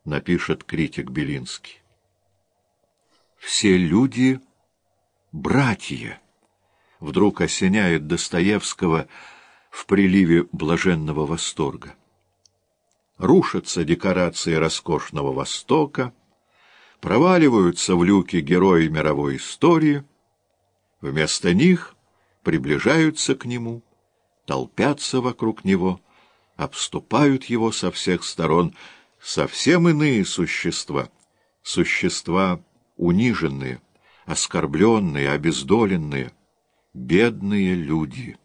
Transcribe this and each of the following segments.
напишет критик Белинский. Все люди — братья, вдруг осеняет Достоевского в приливе блаженного восторга. Рушатся декорации роскошного Востока, проваливаются в люки герои мировой истории, вместо них приближаются к нему, толпятся вокруг него, обступают его со всех сторон совсем иные существа, существа униженные, оскорбленные, обездоленные, бедные люди.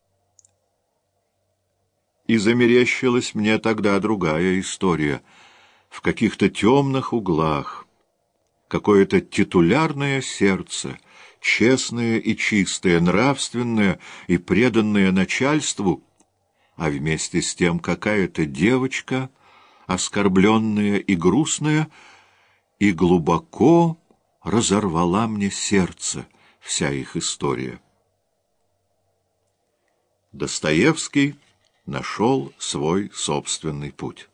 И замерещилась мне тогда другая история. В каких-то темных углах какое-то титулярное сердце, честное и чистое, нравственное и преданное начальству, а вместе с тем какая-то девочка, оскорбленная и грустная, и глубоко разорвала мне сердце вся их история. Достоевский нашел свой собственный путь.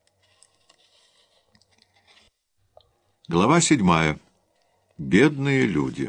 Глава 7. Бедные люди.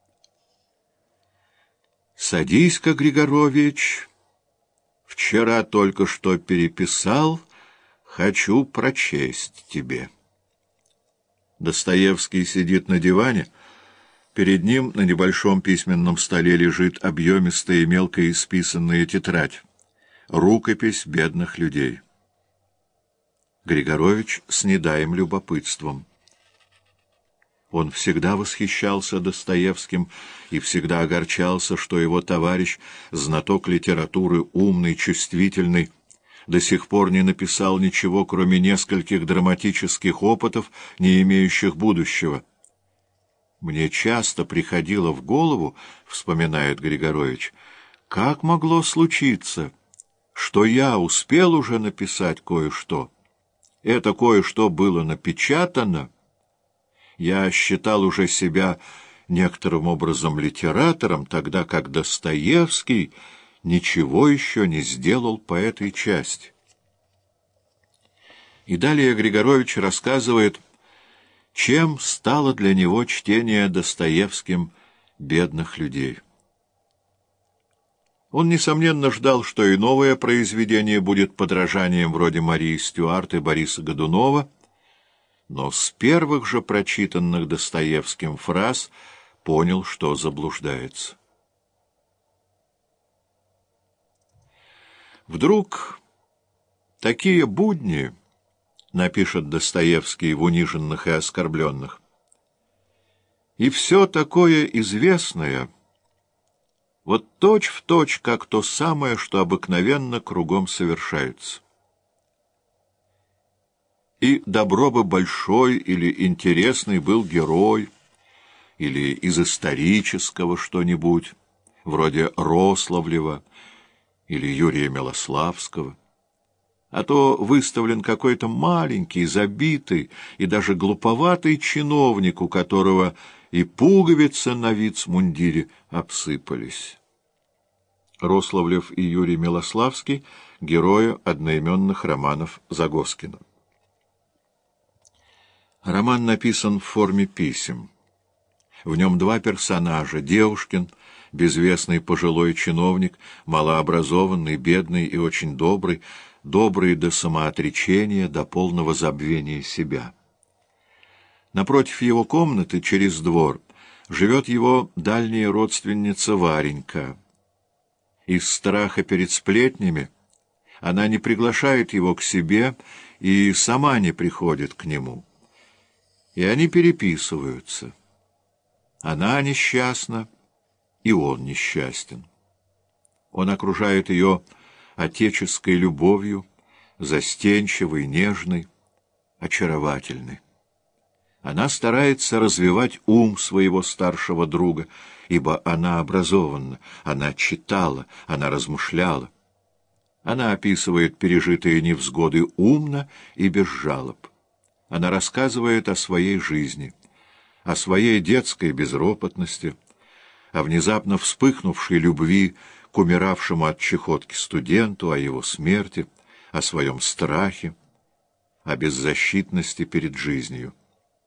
Садись-ка, Григорович, вчера только что переписал, хочу прочесть тебе. Достоевский сидит на диване. Перед ним на небольшом письменном столе лежит объемистая и мелко исписанная тетрадь. Рукопись бедных людей. Григорович с недаем любопытством. Он всегда восхищался Достоевским и всегда огорчался, что его товарищ, знаток литературы, умный, чувствительный, до сих пор не написал ничего, кроме нескольких драматических опытов, не имеющих будущего. «Мне часто приходило в голову, — вспоминает Григорович, — как могло случиться, что я успел уже написать кое-что. Это кое-что было напечатано. Я считал уже себя некоторым образом литератором, тогда как Достоевский ничего еще не сделал по этой части». И далее Григорович рассказывает, чем стало для него чтение Достоевским бедных людей. Он, несомненно, ждал, что и новое произведение будет подражанием вроде Марии Стюарт и Бориса Годунова, но с первых же прочитанных Достоевским фраз понял, что заблуждается. Вдруг такие будни, напишет Достоевский в «Униженных и оскорбленных», и все такое известное, вот точь-в-точь, как то самое, что обыкновенно кругом совершается. И добро бы большой или интересный был герой, или из исторического что-нибудь, вроде Рославлева или Юрия Милославского, а то выставлен какой-то маленький, забитый и даже глуповатый чиновник, у которого и пуговицы на вицмундире обсыпались. Рославлев и Юрий Милославский — герои одноименных романов Загоскина. Роман написан в форме писем. В нем два персонажа — Девушкин, безвестный пожилой чиновник, малообразованный, бедный и очень добрый, добрый до самоотречения, до полного забвения себя. Напротив его комнаты, через двор, живет его дальняя родственница Варенька. Из страха перед сплетнями она не приглашает его к себе и сама не приходит к нему. И они переписываются. Она несчастна, и он несчастен. Он окружает ее отеческой любовью, застенчивой, нежной, очаровательной. Она старается развивать ум своего старшего друга, ибо она образована, она читала, она размышляла. Она описывает пережитые невзгоды умно и без жалоб. Она рассказывает о своей жизни, о своей детской безропотности, о внезапно вспыхнувшей любви к умиравшему от чахотки студенту, о его смерти, о своем страхе, о беззащитности перед жизнью.